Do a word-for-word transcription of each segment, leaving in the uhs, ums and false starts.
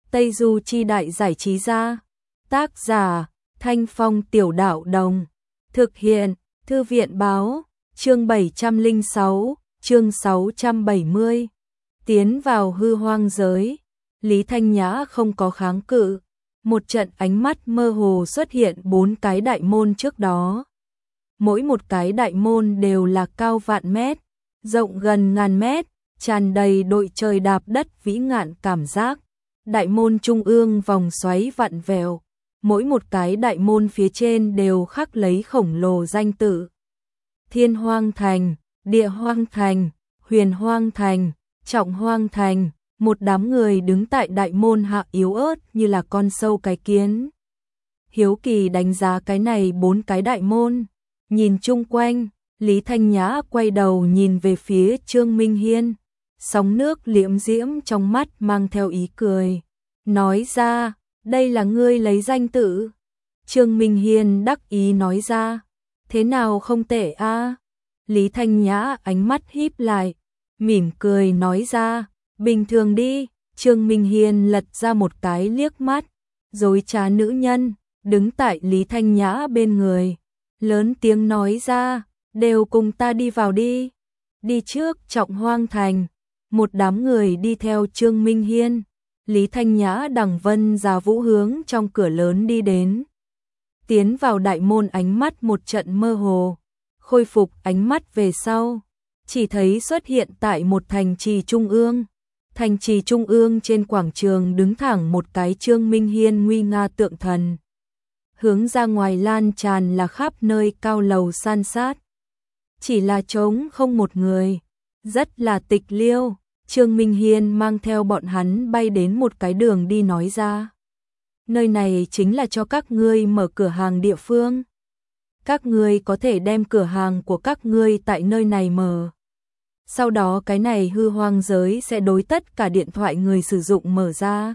Tây Du Chi Đại Giải Trí Gia. Tác giả Thanh Phong Tiểu Đạo Đồng. Thực hiện Thư viện Báo. Chương bảy trăm lẻ sáu, chương sáu trăm bảy mươi. Tiến vào hư hoang giới. Lý Thanh Nhã không có kháng cự. Một trận ánh mắt mơ hồ xuất hiện bốn cái đại môn trước đó. Mỗi một cái đại môn đều là cao vạn mét, rộng gần ngàn mét, tràn đầy đội trời đạp đất vĩ ngạn cảm giác. Đại môn trung ương vòng xoáy vặn vẹo, mỗi một cái đại môn phía trên đều khắc lấy khổng lồ danh tự. Thiên Hoang Thành, Địa Hoang Thành, Huyền Hoang Thành, Trọng Hoang Thành, một đám người đứng tại đại môn hạ yếu ớt như là con sâu cái kiến. Hiếu kỳ đánh giá cái này bốn cái đại môn, nhìn chung quanh, Lý Thanh Nhã quay đầu nhìn về phía Trương Minh Hiên, sóng nước liễm diễm trong mắt mang theo ý cười, nói ra, đây là ngươi lấy danh tự. Trương Minh Hiên đắc ý nói ra, thế nào không tệ a? Lý Thanh Nhã ánh mắt híp lại, mỉm cười nói ra, bình thường đi. Trương Minh Hiên lật ra một cái liếc mắt, dối trá nữ nhân, đứng tại Lý Thanh Nhã bên người, lớn tiếng nói ra, đều cùng ta đi vào đi. Đi trước Trọng Hoang Thành, một đám người đi theo Trương Minh Hiên, Lý Thanh Nhã Đằng Vân Giá Vũ hướng trong cửa lớn đi đến. Tiến vào đại môn ánh mắt một trận mơ hồ, khôi phục ánh mắt về sau, chỉ thấy xuất hiện tại một thành trì trung ương. Thành trì trung ương trên quảng trường đứng thẳng một cái Trương Minh Hiên nguy nga tượng thần. Hướng ra ngoài lan tràn là khắp nơi cao lầu san sát. Chỉ là trống không một người, rất là tịch liêu. Trương Minh Hiên mang theo bọn hắn bay đến một cái đường đi nói ra. Nơi này chính là cho các ngươi mở cửa hàng địa phương. Các ngươi có thể đem cửa hàng của các ngươi tại nơi này mở. Sau đó cái này hư hoang giới sẽ đối tất cả điện thoại người sử dụng mở ra.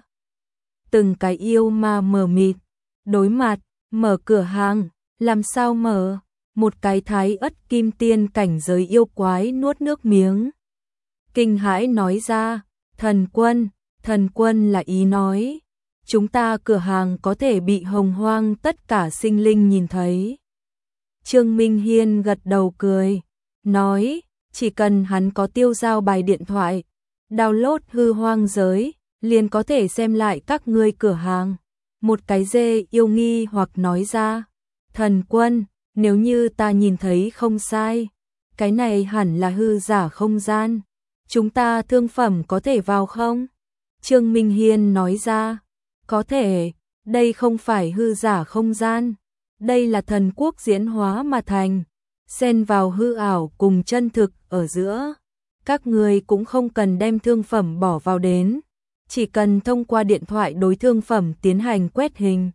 Từng cái yêu ma mờ mịt, đối mặt, mở cửa hàng, làm sao mở? Một cái thái ất kim tiên cảnh giới yêu quái nuốt nước miếng. Kinh hãi nói ra, thần quân, thần quân là ý nói. Chúng ta cửa hàng có thể bị hồng hoang tất cả sinh linh nhìn thấy. Trương Minh Hiên gật đầu cười, nói, chỉ cần hắn có tiêu giao bài điện thoại, download hư hoang giới, liền có thể xem lại các ngươi cửa hàng. Một cái dê yêu nghi hoặc nói ra, thần quân, nếu như ta nhìn thấy không sai, cái này hẳn là hư giả không gian. Chúng ta thương phẩm có thể vào không? Trương Minh Hiên nói ra, có thể, đây không phải hư giả không gian, đây là thần quốc diễn hóa mà thành, xen vào hư ảo cùng chân thực ở giữa. Các người cũng không cần đem thương phẩm bỏ vào đến, chỉ cần thông qua điện thoại đối thương phẩm tiến hành quét hình.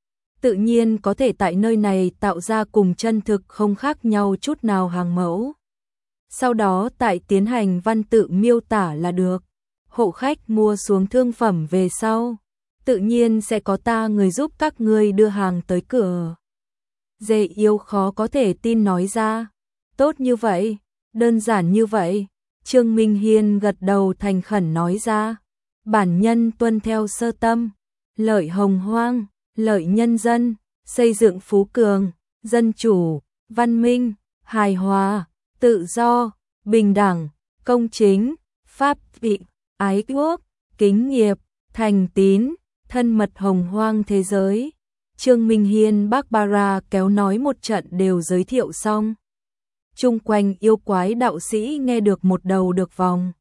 Tự nhiên có thể tại nơi này tạo ra cùng chân thực không khác nhau chút nào hàng mẫu. Sau đó tại tiến hành văn tự miêu tả là được. Hộ khách mua xuống thương phẩm về sau, tự nhiên sẽ có ta người giúp các ngươi đưa hàng tới cửa. Dê yêu khó có thể tin nói ra, tốt như vậy, đơn giản như vậy. Trương Minh Hiên gật đầu thành khẩn nói ra, bản nhân tuân theo sơ tâm, lợi hồng hoang, lợi nhân dân, xây dựng phú cường, dân chủ, văn minh, hài hòa, tự do, bình đẳng, công chính, pháp vị, ái quốc, kính nghiệp, thành tín, thân mật hồng hoang thế giới. Trương Minh Hiên Barbara kéo nói một trận đều giới thiệu xong. Chung quanh yêu quái đạo sĩ nghe được một đầu được vòng.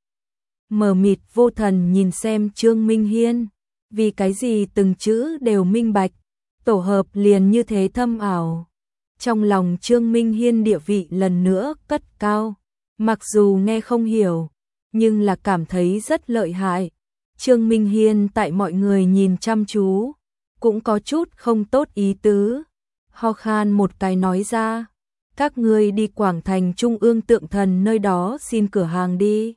Mờ mịt vô thần nhìn xem Trương Minh Hiên, vì cái gì từng chữ đều minh bạch, tổ hợp liền như thế thâm ảo. Trong lòng Trương Minh Hiên địa vị lần nữa cất cao, mặc dù nghe không hiểu, nhưng là cảm thấy rất lợi hại. Trương Minh Hiên tại mọi người nhìn chăm chú, cũng có chút không tốt ý tứ. Ho khan một cái nói ra, các ngươi đi Quảng Thành Trung ương tượng thần nơi đó xin cửa hàng đi.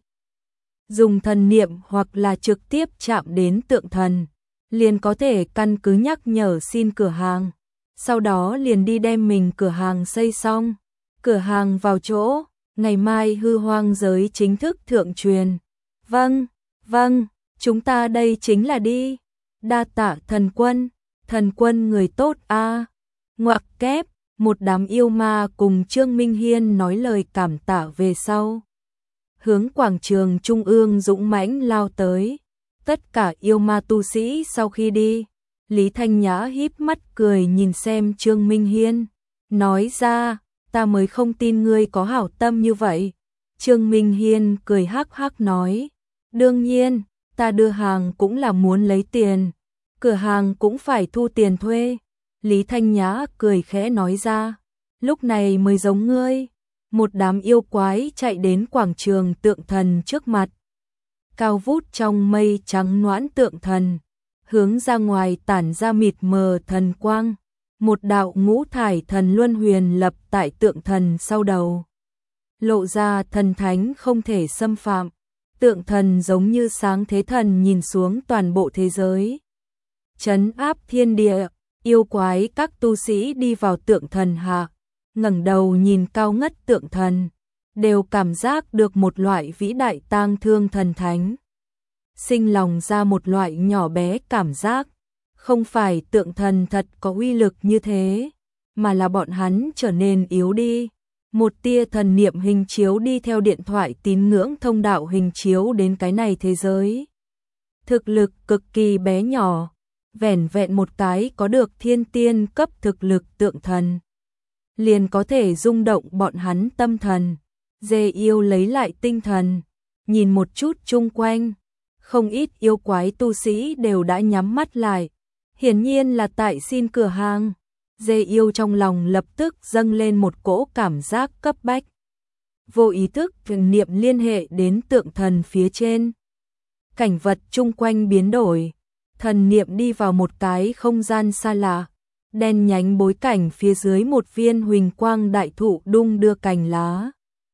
Dùng thần niệm hoặc là trực tiếp chạm đến tượng thần, liền có thể căn cứ nhắc nhở xin cửa hàng. Sau đó liền đi đem mình cửa hàng xây xong. Cửa hàng vào chỗ, ngày mai hư hoang giới chính thức thượng truyền. Vâng, vâng, chúng ta đây chính là đi. Đa tạ thần quân, thần quân người tốt a. Ngoặc kép, một đám yêu ma cùng Trương Minh Hiên nói lời cảm tạ về sau. Hướng quảng trường trung ương dũng mãnh lao tới. Tất cả yêu ma tu sĩ sau khi đi, Lý Thanh Nhã híp mắt cười nhìn xem Trương Minh Hiên, nói ra, ta mới không tin ngươi có hảo tâm như vậy. Trương Minh Hiên cười hắc hắc nói, đương nhiên, ta đưa hàng cũng là muốn lấy tiền, cửa hàng cũng phải thu tiền thuê. Lý Thanh Nhã cười khẽ nói ra, lúc này mới giống ngươi. Một đám yêu quái chạy đến quảng trường tượng thần trước mặt. Cao vút trong mây trắng noãn tượng thần, hướng ra ngoài tản ra mịt mờ thần quang. Một đạo ngũ thải thần luân huyền lập tại tượng thần sau đầu, lộ ra thần thánh không thể xâm phạm. Tượng thần giống như sáng thế thần nhìn xuống toàn bộ thế giới, trấn áp thiên địa. Yêu quái các tu sĩ đi vào tượng thần hạ, ngẩng đầu nhìn cao ngất tượng thần, đều cảm giác được một loại vĩ đại tang thương thần thánh. Sinh lòng ra một loại nhỏ bé cảm giác, không phải tượng thần thật có uy lực như thế, mà là bọn hắn trở nên yếu đi. Một tia thần niệm hình chiếu đi theo điện thoại tín ngưỡng thông đạo hình chiếu đến cái này thế giới. Thực lực cực kỳ bé nhỏ, vẻn vẹn một cái có được thiên tiên cấp thực lực tượng thần, liền có thể rung động bọn hắn tâm thần. Dê yêu lấy lại tinh thần, nhìn một chút chung quanh, không ít yêu quái tu sĩ đều đã nhắm mắt lại, hiển nhiên là tại xin cửa hàng. Dê yêu trong lòng lập tức dâng lên một cỗ cảm giác cấp bách, vô ý thức thần niệm liên hệ đến tượng thần phía trên. Cảnh vật chung quanh biến đổi, thần niệm đi vào một cái không gian xa lạ, đen nhánh bối cảnh phía dưới một viên huỳnh quang đại thụ đung đưa cành lá.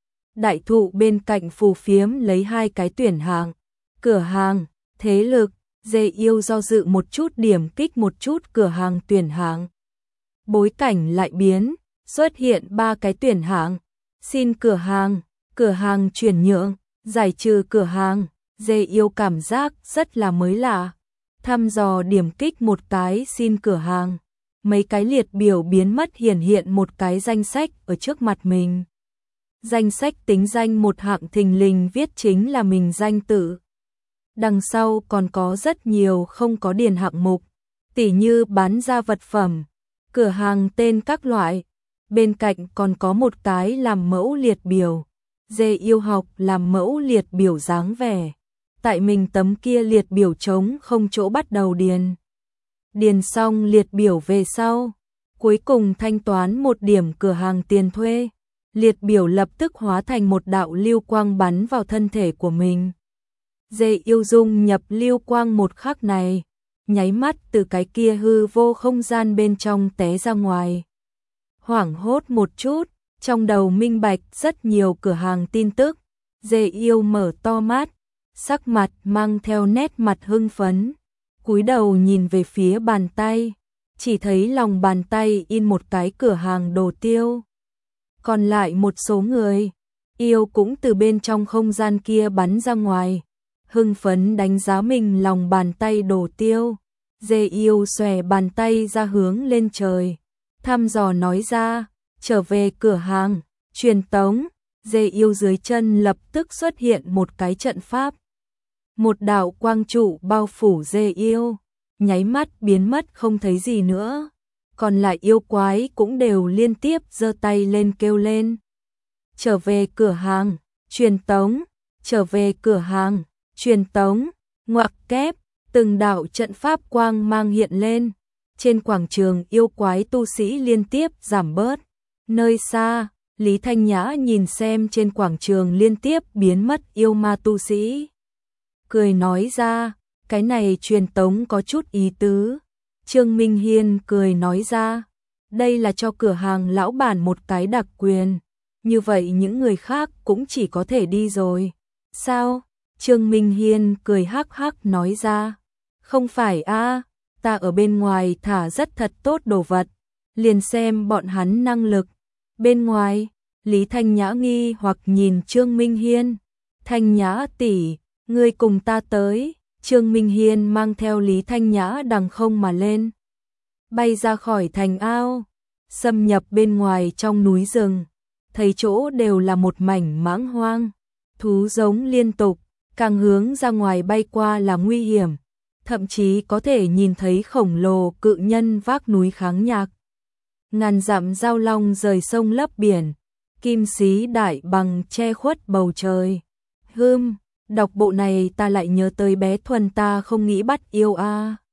Đại thụ bên cạnh phù phiếm lấy hai cái tuyển hạng, cửa hàng, thế lực. Dê yêu do dự một chút điểm kích một chút cửa hàng tuyển hạng. Bối cảnh lại biến, xuất hiện ba cái tuyển hạng, xin cửa hàng, cửa hàng chuyển nhượng, giải trừ cửa hàng. Dê yêu cảm giác rất là mới lạ, thăm dò điểm kích một cái xin cửa hàng, mấy cái liệt biểu biến mất, hiển hiện một cái danh sách ở trước mặt mình. Danh sách tính danh một hạng thình lình viết chính là mình danh tự. Đằng sau còn có rất nhiều không có điền hạng mục, tỉ như bán ra vật phẩm, cửa hàng tên các loại. Bên cạnh còn có một cái làm mẫu liệt biểu. Dê yêu học làm mẫu liệt biểu dáng vẻ. Tại mình tấm kia liệt biểu trống không chỗ bắt đầu điền. Điền xong liệt biểu về sau, cuối cùng thanh toán một điểm cửa hàng tiền thuê. Liệt biểu lập tức hóa thành một đạo lưu quang bắn vào thân thể của mình. Dê yêu dung nhập lưu quang một khắc này, nháy mắt từ cái kia hư vô không gian bên trong té ra ngoài. Hoảng hốt một chút, trong đầu minh bạch rất nhiều cửa hàng tin tức. Dê yêu mở to mắt, sắc mặt mang theo nét mặt hưng phấn, cúi đầu nhìn về phía bàn tay, chỉ thấy lòng bàn tay in một cái cửa hàng đồ tiêu. Còn lại một số người, yêu cũng từ bên trong không gian kia bắn ra ngoài, hưng phấn đánh giá mình lòng bàn tay đồ tiêu. Dê yêu xòe bàn tay ra hướng lên trời, thăm dò nói ra, trở về cửa hàng, truyền tống. Dê yêu dưới chân lập tức xuất hiện một cái trận pháp. Một đạo quang trụ bao phủ dê yêu, nháy mắt biến mất không thấy gì nữa. Còn lại yêu quái cũng đều liên tiếp giơ tay lên kêu lên. Trở về cửa hàng, truyền tống, trở về cửa hàng, truyền tống. Ngoặc kép, từng đạo trận pháp quang mang hiện lên. Trên quảng trường yêu quái tu sĩ liên tiếp giảm bớt. Nơi xa, Lý Thanh Nhã nhìn xem trên quảng trường liên tiếp biến mất yêu ma tu sĩ, cười nói ra, cái này truyền tống có chút ý tứ. Trương Minh Hiên cười nói ra, đây là cho cửa hàng lão bản một cái đặc quyền, như vậy những người khác cũng chỉ có thể đi rồi. Sao? Trương Minh Hiên cười hắc hắc nói ra, không phải a, ta ở bên ngoài thả rất thật tốt đồ vật, liền xem bọn hắn năng lực. Bên ngoài, Lý Thanh Nhã nghi hoặc nhìn Trương Minh Hiên. Thanh Nhã tỷ, ngươi cùng ta tới. Trương Minh Hiên mang theo Lý Thanh Nhã đằng không mà lên, bay ra khỏi thành ao, xâm nhập bên ngoài trong núi rừng, thấy chỗ đều là một mảnh mãng hoang, thú giống liên tục, càng hướng ra ngoài bay qua là nguy hiểm, thậm chí có thể nhìn thấy khổng lồ cự nhân vác núi kháng nhạc. Ngàn dặm giao long rời sông lấp biển, kim xí đại bằng che khuất bầu trời. Hưm, đọc bộ này ta lại nhớ tới bé Thuần ta không nghĩ bắt yêu a. À.